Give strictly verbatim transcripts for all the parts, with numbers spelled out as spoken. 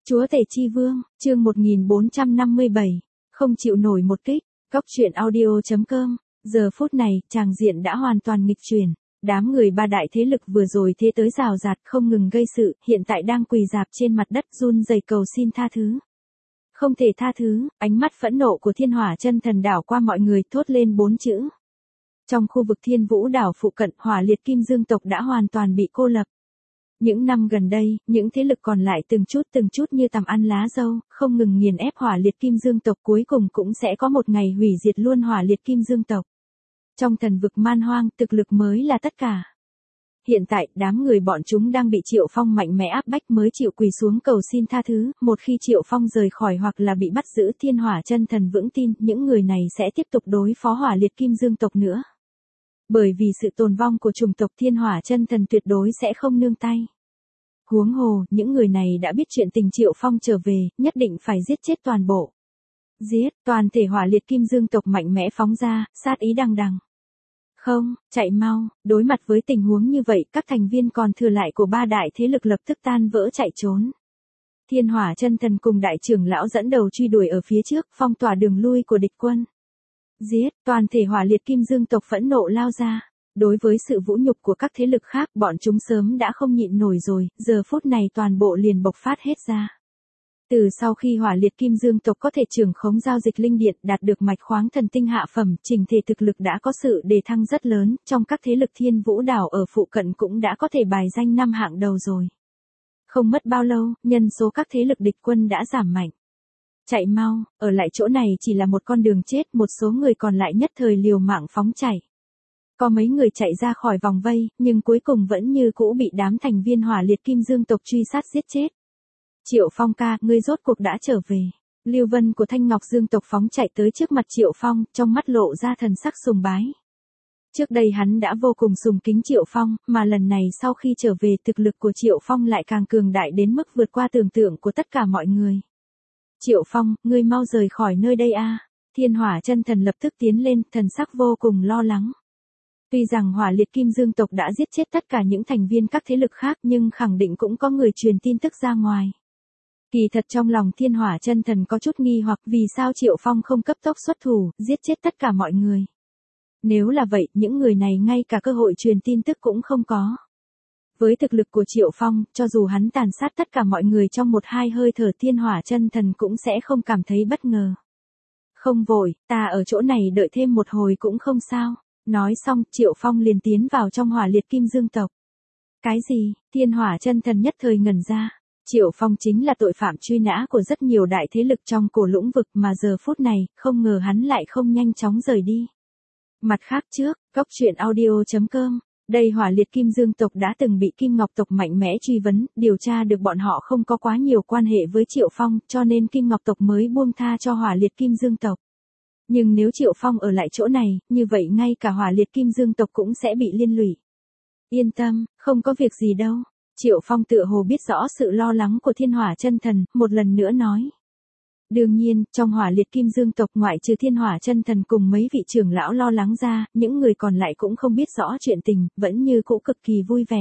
Chúa Tể Chi Vương, chương một nghìn bốn trăm năm mươi bảy, không chịu nổi một kích, Cóc truyện audio chấm com, giờ phút này, tràng diện đã hoàn toàn nghịch chuyển, đám người ba đại thế lực vừa rồi thế tới rào rạt không ngừng gây sự, hiện tại đang quỳ rạp trên mặt đất run rẩy cầu xin tha thứ. Không thể tha thứ, ánh mắt phẫn nộ của Thiên Hỏa Chân Thần đảo qua mọi người thốt lên bốn chữ. Trong khu vực Thiên Vũ đảo phụ cận, Hỏa Liệt Kim Dương tộc đã hoàn toàn bị cô lập. Những năm gần đây, những thế lực còn lại từng chút từng chút như tằm ăn lá dâu, không ngừng nghiền ép Hỏa Liệt Kim Dương tộc, cuối cùng cũng sẽ có một ngày hủy diệt luôn Hỏa Liệt Kim Dương tộc. Trong thần vực man hoang, thực lực mới là tất cả. Hiện tại, đám người bọn chúng đang bị Triệu Phong mạnh mẽ áp bách mới chịu quỳ xuống cầu xin tha thứ, một khi Triệu Phong rời khỏi hoặc là bị bắt giữ, Thiên Hỏa Chân Thần vững tin, những người này sẽ tiếp tục đối phó Hỏa Liệt Kim Dương tộc nữa. Bởi vì sự tồn vong của chủng tộc, Thiên Hỏa Chân Thần tuyệt đối sẽ không nương tay. Huống hồ, những người này đã biết chuyện tình Triệu Phong trở về, nhất định phải giết chết toàn bộ. Giết, toàn thể Hỏa Liệt Kim Dương tộc mạnh mẽ phóng ra, sát ý đằng đằng. Không, chạy mau, đối mặt với tình huống như vậy, các thành viên còn thừa lại của ba đại thế lực lập tức tan vỡ chạy trốn. Thiên Hỏa Chân Thần cùng đại trưởng lão dẫn đầu truy đuổi ở phía trước, phong tỏa đường lui của địch quân. Giết, toàn thể Hỏa Liệt Kim Dương tộc phẫn nộ lao ra. Đối với sự vũ nhục của các thế lực khác, bọn chúng sớm đã không nhịn nổi rồi, giờ phút này toàn bộ liền bộc phát hết ra. Từ sau khi Hỏa Liệt Kim Dương tộc có thể trưởng khống giao dịch linh điện, đạt được mạch khoáng thần tinh hạ phẩm, trình thể thực lực đã có sự đề thăng rất lớn, trong các thế lực Thiên Vũ đảo ở phụ cận cũng đã có thể bài danh năm hạng đầu rồi. Không mất bao lâu, nhân số các thế lực địch quân đã giảm mạnh. Chạy mau, ở lại chỗ này chỉ là một con đường chết, một số người còn lại nhất thời liều mạng phóng chạy. Có mấy người chạy ra khỏi vòng vây, nhưng cuối cùng vẫn như cũ bị đám thành viên Hỏa Liệt Kim Dương tộc truy sát giết chết. Triệu Phong ca, ngươi rốt cuộc đã trở về. Lưu Vân của Thanh Ngọc Dương tộc phóng chạy tới trước mặt Triệu Phong, trong mắt lộ ra thần sắc sùng bái. Trước đây hắn đã vô cùng sùng kính Triệu Phong, mà lần này sau khi trở về, thực lực của Triệu Phong lại càng cường đại đến mức vượt qua tưởng tượng của tất cả mọi người. Triệu Phong, ngươi mau rời khỏi nơi đây a. Thiên Hỏa Chân Thần lập tức tiến lên, thần sắc vô cùng lo lắng. Tuy rằng Hỏa Liệt Kim Dương tộc đã giết chết tất cả những thành viên các thế lực khác, nhưng khẳng định cũng có người truyền tin tức ra ngoài. Kỳ thật trong lòng Thiên Hỏa Chân Thần có chút nghi hoặc vì sao Triệu Phong không cấp tốc xuất thủ, giết chết tất cả mọi người. Nếu là vậy, những người này ngay cả cơ hội truyền tin tức cũng không có. Với thực lực của Triệu Phong, cho dù hắn tàn sát tất cả mọi người trong một hai hơi thở, Thiên Hỏa Chân Thần cũng sẽ không cảm thấy bất ngờ. Không vội, ta ở chỗ này đợi thêm một hồi cũng không sao. Nói xong, Triệu Phong liền tiến vào trong Hỏa Liệt Kim Dương tộc. Cái gì? Thiên Hỏa Chân Thần nhất thời ngẩn ra. Triệu Phong chính là tội phạm truy nã của rất nhiều đại thế lực trong cổ lũng vực, mà giờ phút này, không ngờ hắn lại không nhanh chóng rời đi. Mặt khác trước, Cóc truyện audio chấm com, đây Hỏa Liệt Kim Dương tộc đã từng bị Kim Ngọc tộc mạnh mẽ truy vấn, điều tra được bọn họ không có quá nhiều quan hệ với Triệu Phong, cho nên Kim Ngọc tộc mới buông tha cho Hỏa Liệt Kim Dương tộc. Nhưng nếu Triệu Phong ở lại chỗ này, như vậy ngay cả Hỏa Liệt Kim Dương tộc cũng sẽ bị liên lụy. Yên tâm, không có việc gì đâu. Triệu Phong tựa hồ biết rõ sự lo lắng của Thiên Hỏa Chân Thần, một lần nữa nói. Đương nhiên, trong Hỏa Liệt Kim Dương tộc ngoại trừ Thiên Hỏa Chân Thần cùng mấy vị trưởng lão lo lắng ra, những người còn lại cũng không biết rõ chuyện tình, vẫn như cũ cực kỳ vui vẻ.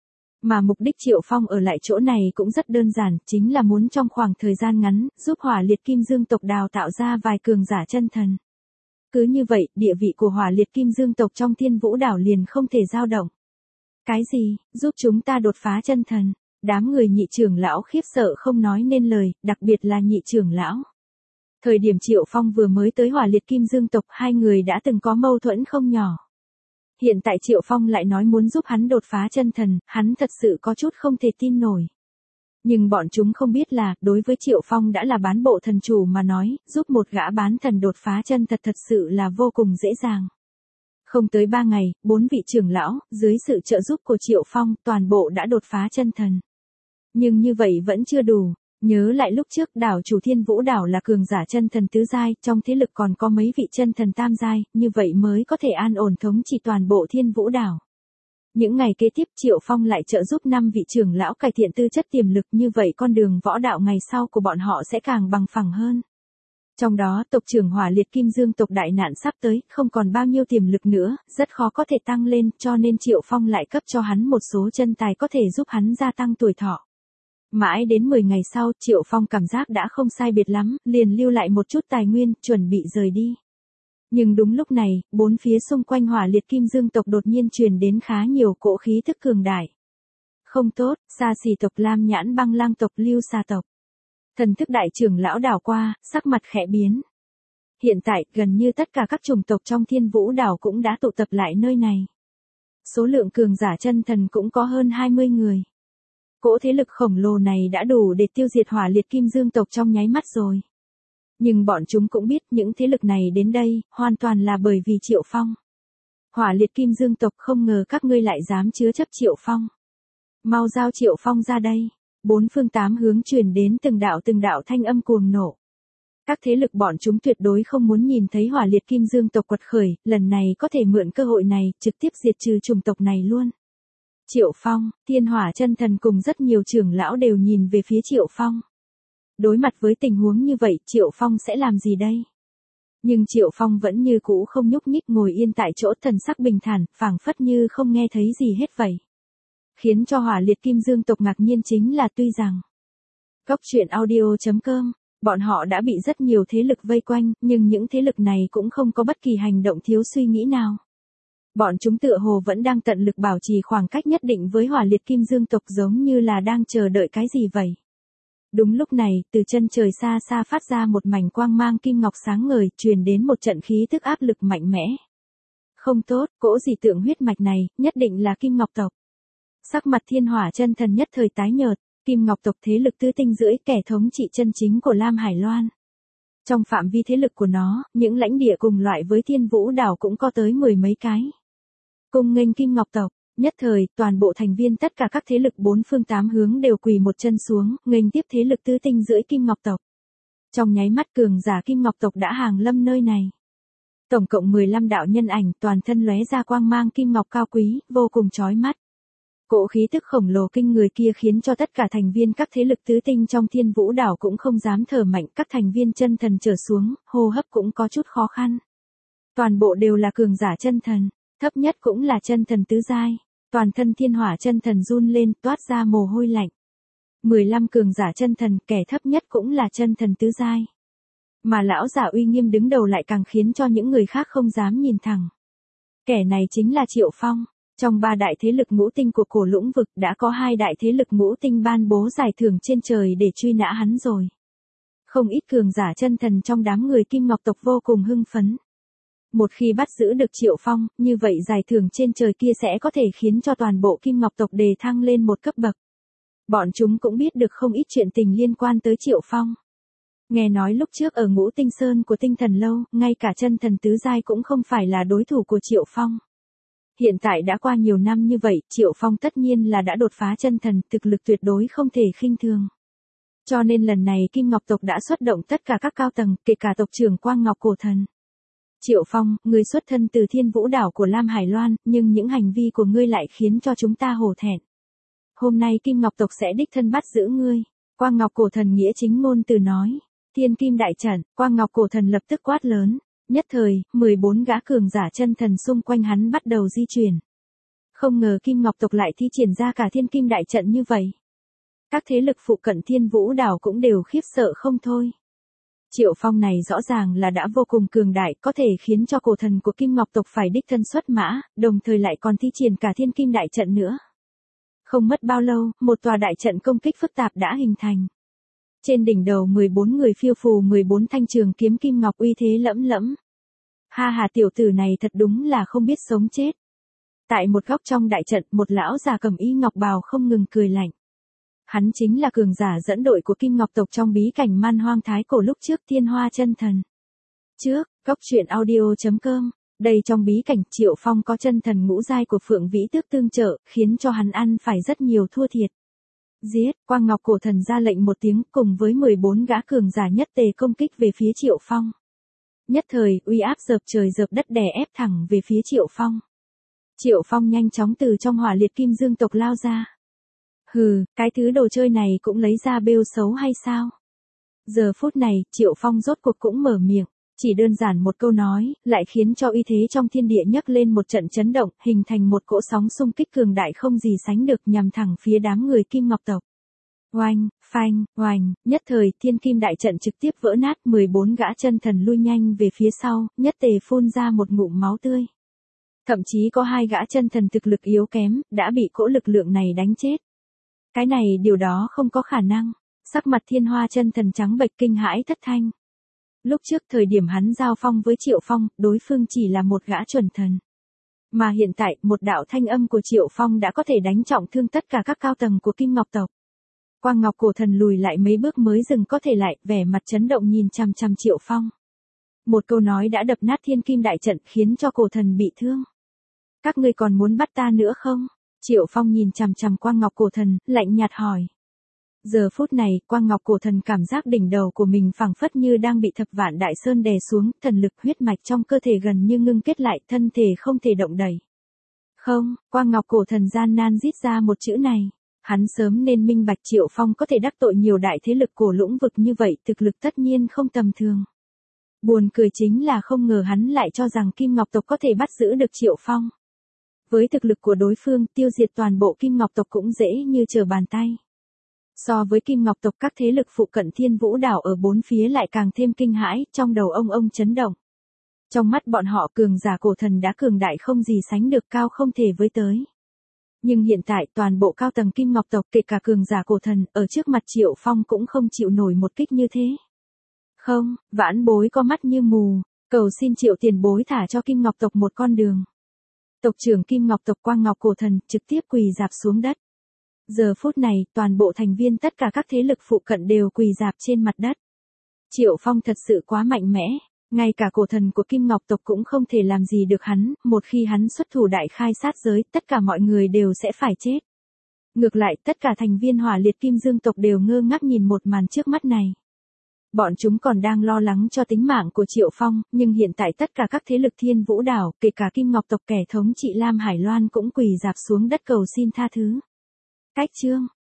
Mà mục đích Triệu Phong ở lại chỗ này cũng rất đơn giản, chính là muốn trong khoảng thời gian ngắn, giúp Hỏa Liệt Kim Dương tộc đào tạo ra vài cường giả chân thần. Cứ như vậy, địa vị của Hỏa Liệt Kim Dương tộc trong Thiên Vũ đảo liền không thể dao động. Cái gì, giúp chúng ta đột phá chân thần? Đám người nhị trưởng lão khiếp sợ không nói nên lời, đặc biệt là nhị trưởng lão. Thời điểm Triệu Phong vừa mới tới Hỏa Liệt Kim Dương tộc, hai người đã từng có mâu thuẫn không nhỏ. Hiện tại Triệu Phong lại nói muốn giúp hắn đột phá chân thần, hắn thật sự có chút không thể tin nổi. Nhưng bọn chúng không biết là, đối với Triệu Phong đã là bán bộ thần chủ mà nói, giúp một gã bán thần đột phá chân thật thật sự là vô cùng dễ dàng. Không tới ba ngày, bốn vị trưởng lão, dưới sự trợ giúp của Triệu Phong, toàn bộ đã đột phá chân thần. Nhưng như vậy vẫn chưa đủ. Nhớ lại lúc trước đảo chủ Thiên Vũ đảo là cường giả chân thần tứ giai, trong thế lực còn có mấy vị chân thần tam giai, như vậy mới có thể an ổn thống trị toàn bộ Thiên Vũ đảo. Những ngày kế tiếp Triệu Phong lại trợ giúp năm vị trưởng lão cải thiện tư chất tiềm lực, như vậy con đường võ đạo ngày sau của bọn họ sẽ càng bằng phẳng hơn. Trong đó tộc trưởng Hỏa Liệt Kim Dương tộc đại nạn sắp tới, không còn bao nhiêu tiềm lực nữa, rất khó có thể tăng lên, cho nên Triệu Phong lại cấp cho hắn một số chân tài có thể giúp hắn gia tăng tuổi thọ. Mãi đến mười ngày sau, Triệu Phong cảm giác đã không sai biệt lắm, liền lưu lại một chút tài nguyên, chuẩn bị rời đi. Nhưng đúng lúc này, bốn phía xung quanh Hỏa Liệt Kim Dương tộc đột nhiên truyền đến khá nhiều cỗ khí thức cường đại. Không tốt, Xa Xỉ tộc, Lam Nhãn Băng Lang tộc, Lưu Sa tộc. Thần thức đại trưởng lão đảo qua, sắc mặt khẽ biến. Hiện tại, gần như tất cả các chủng tộc trong Thiên Vũ đảo cũng đã tụ tập lại nơi này. Số lượng cường giả chân thần cũng có hơn hai mươi người. Cỗ thế lực khổng lồ này đã đủ để tiêu diệt Hỏa Liệt Kim Dương tộc trong nháy mắt rồi. Nhưng bọn chúng cũng biết những thế lực này đến đây, hoàn toàn là bởi vì Triệu Phong. Hỏa Liệt Kim Dương tộc, không ngờ các ngươi lại dám chứa chấp Triệu Phong. Mau giao Triệu Phong ra đây. Bốn phương tám hướng truyền đến từng đạo từng đạo thanh âm cuồng nộ. Các thế lực bọn chúng tuyệt đối không muốn nhìn thấy Hỏa Liệt Kim Dương tộc quật khởi, lần này có thể mượn cơ hội này, trực tiếp diệt trừ chủng tộc này luôn. Triệu Phong, Thiên Hỏa chân thần cùng rất nhiều trưởng lão đều nhìn về phía Triệu Phong. Đối mặt với tình huống như vậy, Triệu Phong sẽ làm gì đây? Nhưng Triệu Phong vẫn như cũ không nhúc nhích, ngồi yên tại chỗ, thần sắc bình thản, phảng phất như không nghe thấy gì hết vậy. Khiến cho Hỏa Liệt Kim Dương tộc ngạc nhiên chính là tuy rằng Cốc truyện audio chấm com, bọn họ đã bị rất nhiều thế lực vây quanh, nhưng những thế lực này cũng không có bất kỳ hành động thiếu suy nghĩ nào. Bọn chúng tựa hồ vẫn đang tận lực bảo trì khoảng cách nhất định với Hỏa Liệt Kim Dương tộc, giống như là đang chờ đợi cái gì vậy. Đúng lúc này, từ chân trời xa xa phát ra một mảnh quang mang kim ngọc sáng ngời, truyền đến một trận khí tức áp lực mạnh mẽ. Không tốt, cỗ dị tượng huyết mạch này, nhất định là Kim Ngọc tộc. Sắc mặt Thiên Hỏa chân thần nhất thời tái nhợt, Kim Ngọc tộc thế lực tứ tinh rưỡi, kẻ thống trị chân chính của Lam Hải Loan. Trong phạm vi thế lực của nó, những lãnh địa cùng loại với Thiên Vũ đảo cũng có tới mười mấy cái. Cùng nghênh Kim Ngọc tộc, nhất thời, toàn bộ thành viên tất cả các thế lực bốn phương tám hướng đều quỳ một chân xuống, nghênh tiếp thế lực tứ tinh rưỡi Kim Ngọc tộc. Trong nháy mắt, cường giả Kim Ngọc tộc đã hàng lâm nơi này. Tổng cộng mười lăm đạo nhân ảnh, toàn thân lóe ra quang mang kim ngọc cao quý, vô cùng chói mắt. Cỗ khí tức khổng lồ kinh người kia khiến cho tất cả thành viên các thế lực tứ tinh trong Thiên Vũ đảo cũng không dám thở mạnh, các thành viên chân thần trở xuống, hô hấp cũng có chút khó khăn. Toàn bộ đều là cường giả chân thần, thấp nhất cũng là chân thần tứ giai, toàn thân Thiên Hỏa chân thần run lên, toát ra mồ hôi lạnh. mười lăm cường giả chân thần, kẻ thấp nhất cũng là chân thần tứ giai. Mà lão giả uy nghiêm đứng đầu lại càng khiến cho những người khác không dám nhìn thẳng. Kẻ này chính là Triệu Phong. Trong ba đại thế lực ngũ tinh của cổ lũng vực đã có hai đại thế lực ngũ tinh ban bố giải thưởng trên trời để truy nã hắn rồi. Không ít cường giả chân thần trong đám người Kim Ngọc tộc vô cùng hưng phấn. Một khi bắt giữ được Triệu Phong, như vậy giải thưởng trên trời kia sẽ có thể khiến cho toàn bộ Kim Ngọc tộc đề thăng lên một cấp bậc. Bọn chúng cũng biết được không ít chuyện tình liên quan tới Triệu Phong. Nghe nói lúc trước ở Ngũ Tinh Sơn của Tinh Thần Lâu, ngay cả chân thần tứ giai cũng không phải là đối thủ của Triệu Phong. Hiện tại đã qua nhiều năm như vậy, Triệu Phong tất nhiên là đã đột phá chân thần, thực lực tuyệt đối không thể khinh thường. Cho nên lần này Kim Ngọc tộc đã xuất động tất cả các cao tầng, kể cả tộc trưởng Quang Ngọc Cổ Thần. Triệu Phong, ngươi xuất thân từ Thiên Vũ đảo của Lam Hải Loan, nhưng những hành vi của ngươi lại khiến cho chúng ta hổ thẹn. Hôm nay Kim Ngọc tộc sẽ đích thân bắt giữ ngươi. Quang Ngọc Cổ Thần nghĩa chính ngôn từ nói. Thiên Kim đại trận, Quang Ngọc Cổ Thần lập tức quát lớn. Nhất thời, mười bốn gã cường giả chân thần xung quanh hắn bắt đầu di chuyển. Không ngờ Kim Ngọc tộc lại thi triển ra cả Thiên Kim đại trận như vậy. Các thế lực phụ cận Thiên Vũ đảo cũng đều khiếp sợ không thôi. Triệu Phong này rõ ràng là đã vô cùng cường đại, có thể khiến cho cổ thần của Kim Ngọc tộc phải đích thân xuất mã, đồng thời lại còn thi triển cả Thiên Kim đại trận nữa. Không mất bao lâu, một tòa đại trận công kích phức tạp đã hình thành. Trên đỉnh đầu mười bốn người phiêu phù mười bốn thanh trường kiếm kim ngọc uy thế lẫm lẫm. Ha hà, tiểu tử này thật đúng là không biết sống chết. Tại một góc trong đại trận, một lão già cầm y ngọc bào không ngừng cười lạnh. Hắn chính là cường giả dẫn đội của Kim Ngọc tộc trong bí cảnh Man Hoang Thái Cổ lúc trước, Thiên Hoa chân thần. Trước, Cốc truyện audio chấm com, đây trong bí cảnh Triệu Phong có chân thần ngũ giai của Phượng Vĩ Tước tương trợ, khiến cho hắn ăn phải rất nhiều thua thiệt. Giết, Quang Ngọc Cổ Thần ra lệnh một tiếng, cùng với mười bốn gã cường giả nhất tề công kích về phía Triệu Phong. Nhất thời, uy áp dợp trời dợp đất đè ép thẳng về phía Triệu Phong. Triệu Phong nhanh chóng từ trong Hỏa Liệt Kim Dương tộc lao ra. Hừ, cái thứ đồ chơi này cũng lấy ra bêu xấu hay sao? Giờ phút này, Triệu Phong rốt cuộc cũng mở miệng, chỉ đơn giản một câu nói, lại khiến cho uy thế trong thiên địa nhấc lên một trận chấn động, hình thành một cỗ sóng xung kích cường đại không gì sánh được nhằm thẳng phía đám người Kim Ngọc tộc. Oanh, phanh, oanh, nhất thời thiên kim đại trận trực tiếp vỡ nát, mười bốn gã chân thần lui nhanh về phía sau, nhất tề phun ra một ngụm máu tươi. Thậm chí có hai gã chân thần thực lực yếu kém, đã bị cỗ lực lượng này đánh chết. Cái này điều đó không có khả năng. Sắc mặt Thiên Hoa chân thần trắng bệch kinh hãi thất thanh. Lúc trước thời điểm hắn giao phong với Triệu Phong, đối phương chỉ là một gã chuẩn thần. Mà hiện tại, một đạo thanh âm của Triệu Phong đã có thể đánh trọng thương tất cả các cao tầng của Kim Ngọc tộc. Quang Ngọc cổ thần lùi lại mấy bước mới dừng có thể lại, vẻ mặt chấn động nhìn chằm chằm Triệu Phong. Một câu nói đã đập nát thiên kim đại trận khiến cho cổ thần bị thương. Các ngươi còn muốn bắt ta nữa không? Triệu Phong nhìn chằm chằm Quang Ngọc cổ thần, lạnh nhạt hỏi. Giờ phút này, Quang Ngọc cổ thần cảm giác đỉnh đầu của mình phẳng phất như đang bị thập vạn đại sơn đè xuống, thần lực huyết mạch trong cơ thể gần như ngưng kết lại, thân thể không thể động đẩy. Không, Quang Ngọc cổ thần gian nan rít ra một chữ này. Hắn sớm nên minh bạch Triệu Phong có thể đắc tội nhiều đại thế lực cổ lũng vực như vậy, thực lực tất nhiên không tầm thường. Buồn cười chính là không ngờ hắn lại cho rằng Kim Ngọc tộc có thể bắt giữ được Triệu Phong. Với thực lực của đối phương, tiêu diệt toàn bộ Kim Ngọc tộc cũng dễ như trở bàn tay. So với Kim Ngọc tộc, các thế lực phụ cận Thiên Vũ đảo ở bốn phía lại càng thêm kinh hãi, trong đầu ông ông chấn động. Trong mắt bọn họ cường giả cổ thần đã cường đại không gì sánh được, cao không thể với tới. Nhưng hiện tại toàn bộ cao tầng Kim Ngọc tộc kể cả cường giả cổ thần ở trước mặt Triệu Phong cũng không chịu nổi một kích như thế. Không, vãn bối có mắt như mù, cầu xin Triệu tiền bối thả cho Kim Ngọc tộc một con đường. Tộc trưởng Kim Ngọc tộc Quang Ngọc cổ thần trực tiếp quỳ rạp xuống đất. Giờ phút này toàn bộ thành viên tất cả các thế lực phụ cận đều quỳ rạp trên mặt đất. Triệu Phong thật sự quá mạnh mẽ. Ngay cả cổ thần của Kim Ngọc tộc cũng không thể làm gì được hắn, một khi hắn xuất thủ đại khai sát giới, tất cả mọi người đều sẽ phải chết. Ngược lại, tất cả thành viên Hỏa Liệt Kim Dương tộc đều ngơ ngác nhìn một màn trước mắt này. Bọn chúng còn đang lo lắng cho tính mạng của Triệu Phong, nhưng hiện tại tất cả các thế lực Thiên Vũ đảo, kể cả Kim Ngọc tộc kẻ thống trị Lam Hải Loan cũng quỳ rạp xuống đất cầu xin tha thứ. Cách chương